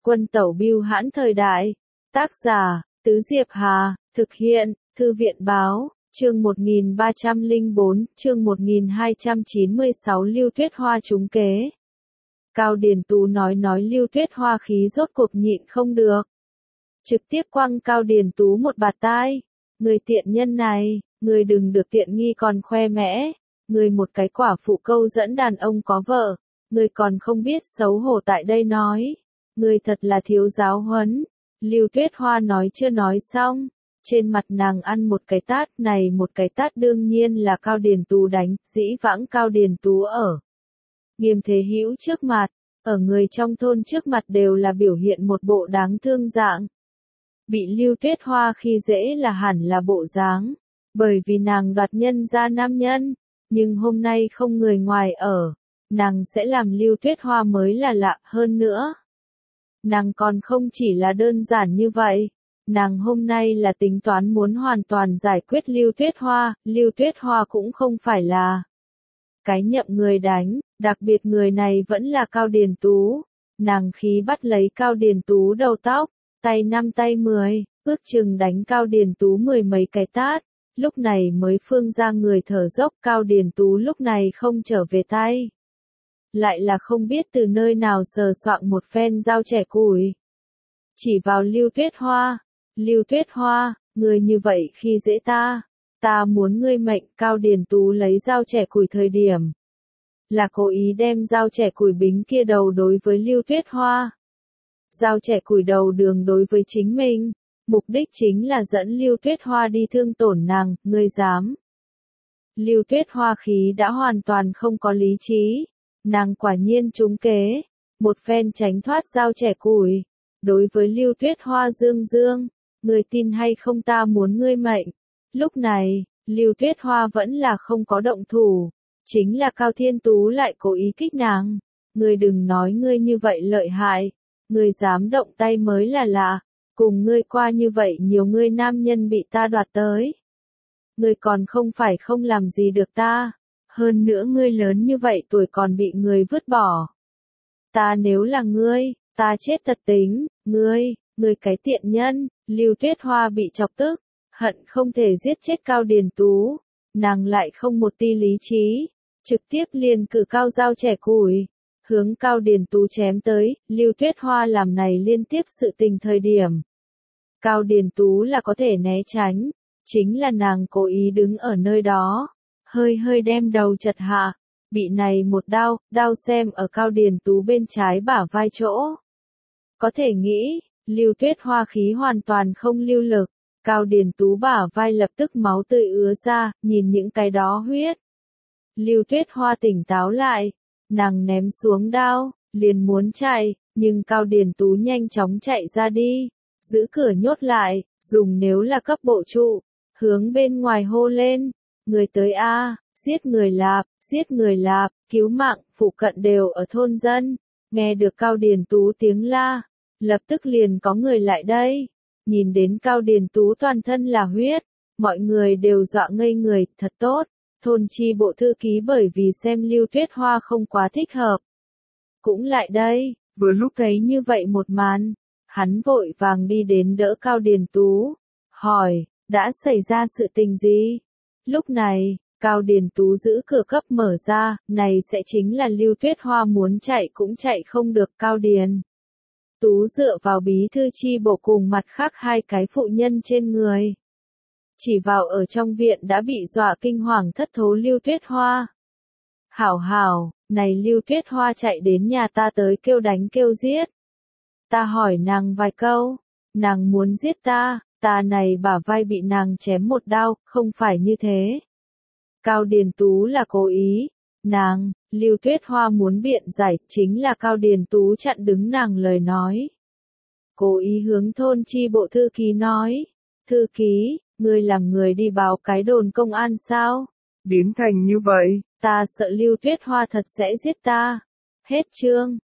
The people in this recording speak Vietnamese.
Quân tẩu bưu hãn thời đại. Tác giả, Tứ Diệp Hà, thực hiện, Thư viện báo, chương 1304, chương 1296 Lưu Tuyết Hoa trúng kế. Cao Điền Tú nói Lưu Tuyết Hoa khí rốt cuộc nhịn không được. Trực tiếp quăng Cao Điền Tú một bạt tai. Người tiện nhân này, người đừng được tiện nghi còn khoe mẽ. Người một cái quả phụ câu dẫn đàn ông có vợ. Người còn không biết xấu hổ tại đây nói. Người thật là thiếu giáo huấn. Lưu Tuyết Hoa nói chưa nói xong. Trên mặt nàng ăn một cái tát, này một cái tát đương nhiên là Cao Điền Tú đánh, dĩ vãng Cao Điền Tú ở Nghiêm Thế Hữu trước mặt, ở người trong thôn trước mặt đều là biểu hiện một bộ đáng thương dạng. Bị Lưu Tuyết Hoa khi dễ là hẳn là bộ dáng, bởi vì nàng đoạt nhân ra nam nhân, nhưng hôm nay không người ngoài ở, nàng sẽ làm Lưu Tuyết Hoa mới là lạ hơn nữa. Nàng còn không chỉ là đơn giản như vậy, nàng hôm nay là tính toán muốn hoàn toàn giải quyết Lưu Tuyết Hoa cũng không phải là cái nhậm người đánh, đặc biệt người này vẫn là Cao Điền Tú. Nàng khí bắt lấy Cao Điền Tú đầu tóc, tay 5 tay 10, ước chừng đánh Cao Điền Tú 10 mấy cái tát, lúc này mới phương ra người thở dốc. Cao Điền Tú lúc này không trở về tay. Lại là không biết từ nơi nào sờ soạng một phen dao chẻ củi. Chỉ vào Lưu Tuyết Hoa, người như vậy khi dễ ta muốn ngươi mệnh. Cao Điền Tú lấy dao chẻ củi thời điểm. Là cố ý đem dao chẻ củi bính kia đầu đối với Lưu Tuyết Hoa. Dao chẻ củi đầu đường đối với chính mình. Mục đích chính là dẫn Lưu Tuyết Hoa đi thương tổn nàng, ngươi dám. Lưu Tuyết Hoa khí đã hoàn toàn không có lý trí. Nàng quả nhiên trúng kế. Một phen tránh thoát dao chẻ củi. Đối với Lưu Tuyết Hoa dương, người tin hay không ta muốn ngươi mệnh. Lúc này, Lưu Tuyết Hoa vẫn là không có động thủ. Chính là Cao Thiên Tú lại cố ý kích nàng. Ngươi đừng nói ngươi như vậy lợi hại. Ngươi dám động tay mới là lạ. Cùng ngươi qua như vậy nhiều ngươi nam nhân bị ta đoạt tới. Ngươi còn không phải không làm gì được ta. Hơn nữa ngươi lớn như vậy tuổi còn bị người vứt bỏ. Ta nếu là ngươi, ta chết thật tính. Ngươi cái tiện nhân. Lưu Tuyết Hoa bị chọc tức. Hận không thể giết chết Cao Điền Tú. Nàng lại không một ti lý trí. Trực tiếp liền cử cao dao chẻ củi. Hướng Cao Điền Tú chém tới. Lưu Tuyết Hoa làm này liên tiếp sự tình thời điểm. Cao Điền Tú là có thể né tránh. Chính là nàng cố ý đứng ở nơi đó. Hơi đem đầu chật hạ. Bị này một đao xem ở Cao Điền Tú bên trái bả vai chỗ. Có thể nghĩ, Lưu Tuyết Hoa khí hoàn toàn không lưu lực. Cao Điền Tú bả vai lập tức máu tươi ứa ra, nhìn những cái đó huyết. Lưu Tuyết Hoa tỉnh táo lại, nàng ném xuống đao, liền muốn chạy, nhưng Cao Điền Tú nhanh chóng chạy ra đi, giữ cửa nhốt lại, dùng nếu là cấp bộ trụ, hướng bên ngoài hô lên, người tới a, giết người lạp, cứu mạng. Phụ cận đều ở thôn dân, nghe được Cao Điền Tú tiếng la, lập tức liền có người lại đây. Nhìn đến Cao Điền Tú toàn thân là huyết, mọi người đều dọa ngây người. Thật tốt, thôn chi bộ thư ký bởi vì xem Lưu Tuyết Hoa không quá thích hợp, cũng lại đây. Vừa lúc thấy như vậy một màn, hắn vội vàng đi đến đỡ Cao Điền Tú, hỏi, đã xảy ra sự tình gì? Lúc này, Cao Điền Tú giữ cửa cấp mở ra, này sẽ chính là Lưu Tuyết Hoa muốn chạy cũng chạy không được. Cao Điền Tú dựa vào bí thư chi bộ cùng mặt khác hai cái phụ nhân trên người. Chỉ vào ở trong viện đã bị dọa kinh hoàng thất thố Lưu Tuyết Hoa. Hảo, này Lưu Tuyết Hoa chạy đến nhà ta tới kêu đánh kêu giết. Ta hỏi nàng vài câu, nàng muốn giết ta này bả vai bị nàng chém một đao, không phải như thế. Cao Điền Tú là cố ý, Lưu Tuyết Hoa muốn biện giải, chính là Cao Điền Tú chặn đứng nàng lời nói. Cố ý hướng thôn chi bộ thư ký nói, thư ký, ngươi làm người đi báo cái đồn công an sao? Biến thành như vậy. Ta sợ Lưu Tuyết Hoa thật sẽ giết ta. Hết chương.